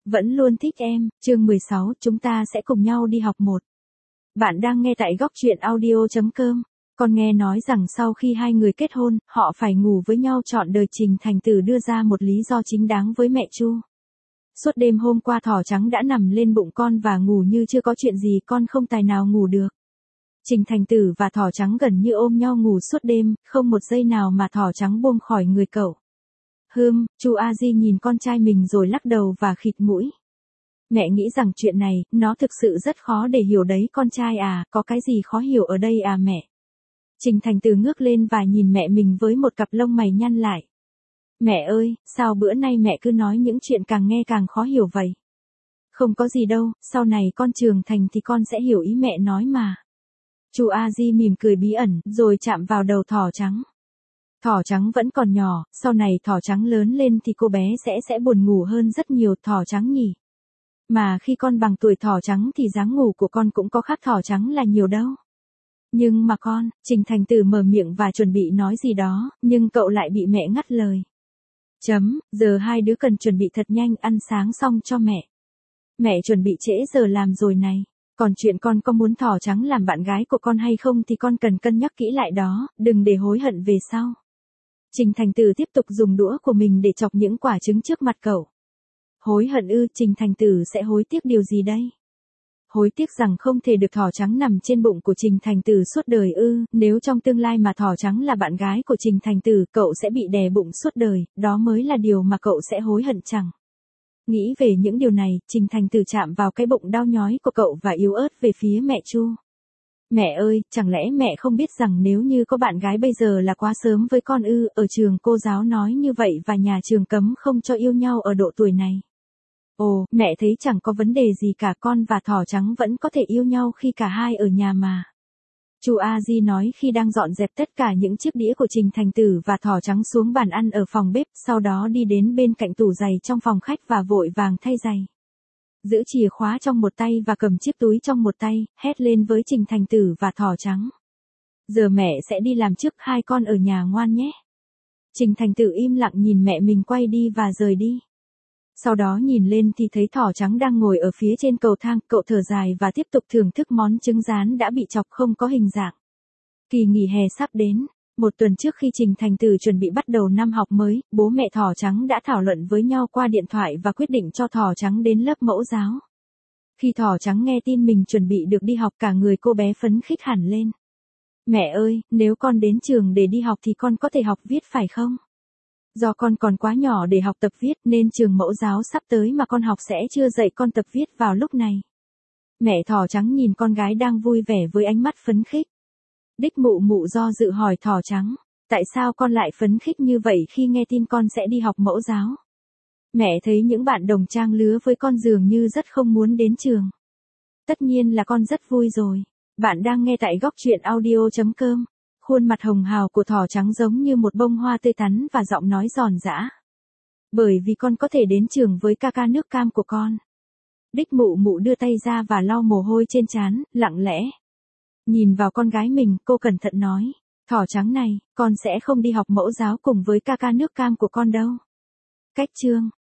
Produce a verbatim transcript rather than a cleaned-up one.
Vẫn luôn thích em, chương mười sáu, chúng ta sẽ cùng nhau đi học một. Bạn đang nghe tại góc truyện audio.com. Con nghe nói rằng sau khi hai người kết hôn, họ phải ngủ với nhau trọn đời. Trình Thành Tử đưa ra một lý do chính đáng với mẹ Chu. Suốt đêm hôm qua thỏ trắng đã nằm lên bụng con và ngủ như chưa có chuyện gì, con không tài nào ngủ được. Trình Thành Tử và thỏ trắng gần như ôm nhau ngủ suốt đêm, không một giây nào mà thỏ trắng buông khỏi người cậu. Hừm, Chu A Di nhìn con trai mình rồi lắc đầu và khịt mũi. Mẹ nghĩ rằng chuyện này, nó thực sự rất khó để hiểu đấy con trai à, có cái gì khó hiểu ở đây à mẹ? Trình Thành Tử ngước lên và nhìn mẹ mình với một cặp lông mày nhăn lại. Mẹ ơi, sao bữa nay mẹ cứ nói những chuyện càng nghe càng khó hiểu vậy? Không có gì đâu, sau này con trưởng thành thì con sẽ hiểu ý mẹ nói mà. Chu A Di mỉm cười bí ẩn, rồi chạm vào đầu thỏ trắng. Thỏ trắng vẫn còn nhỏ, sau này thỏ trắng lớn lên thì cô bé sẽ sẽ buồn ngủ hơn rất nhiều thỏ trắng nhỉ. Mà khi con bằng tuổi thỏ trắng thì dáng ngủ của con cũng có khác thỏ trắng là nhiều đâu. Nhưng mà con, Trình Thành Tử mở miệng và chuẩn bị nói gì đó, nhưng cậu lại bị mẹ ngắt lời. Chấm, giờ hai đứa cần chuẩn bị thật nhanh, ăn sáng xong cho mẹ. Mẹ chuẩn bị trễ giờ làm rồi này. Còn chuyện con có muốn thỏ trắng làm bạn gái của con hay không thì con cần cân nhắc kỹ lại đó, đừng để hối hận về sau. Trình Thành Tử tiếp tục dùng đũa của mình để chọc những quả trứng trước mặt cậu. Hối hận ư? Trình Thành Tử sẽ hối tiếc điều gì đây? Hối tiếc rằng không thể được thỏ trắng nằm trên bụng của Trình Thành Tử suốt đời ư? Nếu trong tương lai mà thỏ trắng là bạn gái của Trình Thành Tử, cậu sẽ bị đè bụng suốt đời, đó mới là điều mà cậu sẽ hối hận chẳng? Nghĩ về những điều này, Trình Thành Tử chạm vào cái bụng đau nhói của cậu và yếu ớt về phía mẹ Chu. Mẹ ơi, chẳng lẽ mẹ không biết rằng nếu như có bạn gái bây giờ là quá sớm với con ư? Ở trường cô giáo nói như vậy và nhà trường cấm không cho yêu nhau ở độ tuổi này. Ồ, mẹ thấy chẳng có vấn đề gì cả, con và thỏ trắng vẫn có thể yêu nhau khi cả hai ở nhà mà. Chu A Di nói khi đang dọn dẹp tất cả những chiếc đĩa của Trình Thành Tử và thỏ trắng xuống bàn ăn ở phòng bếp, sau đó đi đến bên cạnh tủ giày trong phòng khách và vội vàng thay giày. Giữ chìa khóa trong một tay và cầm chiếc túi trong một tay, hét lên với Trình Thành Tử và thỏ trắng. Giờ mẹ sẽ đi làm trước, hai con ở nhà ngoan nhé. Trình Thành Tử im lặng nhìn mẹ mình quay đi và rời đi. Sau đó nhìn lên thì thấy thỏ trắng đang ngồi ở phía trên cầu thang, cậu thở dài và tiếp tục thưởng thức món trứng rán đã bị chọc không có hình dạng. Kỳ nghỉ hè sắp đến. Một tuần trước khi Trình Thành Tử chuẩn bị bắt đầu năm học mới, bố mẹ thỏ trắng đã thảo luận với nhau qua điện thoại và quyết định cho thỏ trắng đến lớp mẫu giáo. Khi thỏ trắng nghe tin mình chuẩn bị được đi học, cả người cô bé phấn khích hẳn lên. Mẹ ơi, nếu con đến trường để đi học thì con có thể học viết phải không? Do con còn quá nhỏ để học tập viết nên trường mẫu giáo sắp tới mà con học sẽ chưa dạy con tập viết vào lúc này. Mẹ thỏ trắng nhìn con gái đang vui vẻ với ánh mắt phấn khích. Đích mụ mụ do dự hỏi thỏ trắng, tại sao con lại phấn khích như vậy khi nghe tin con sẽ đi học mẫu giáo? Mẹ thấy những bạn đồng trang lứa với con dường như rất không muốn đến trường. Tất nhiên là con rất vui rồi. Bạn đang nghe tại góc truyện audio.com. Khuôn mặt hồng hào của thỏ trắng giống như một bông hoa tươi tắn và giọng nói giòn giã. Bởi vì con có thể đến trường với ca ca nước cam của con. Đích mụ mụ đưa tay ra và lau mồ hôi trên trán, lặng lẽ. Nhìn vào con gái mình, cô cẩn thận nói, thỏ trắng này, con sẽ không đi học mẫu giáo cùng với ca ca nước cam của con đâu. Cách chương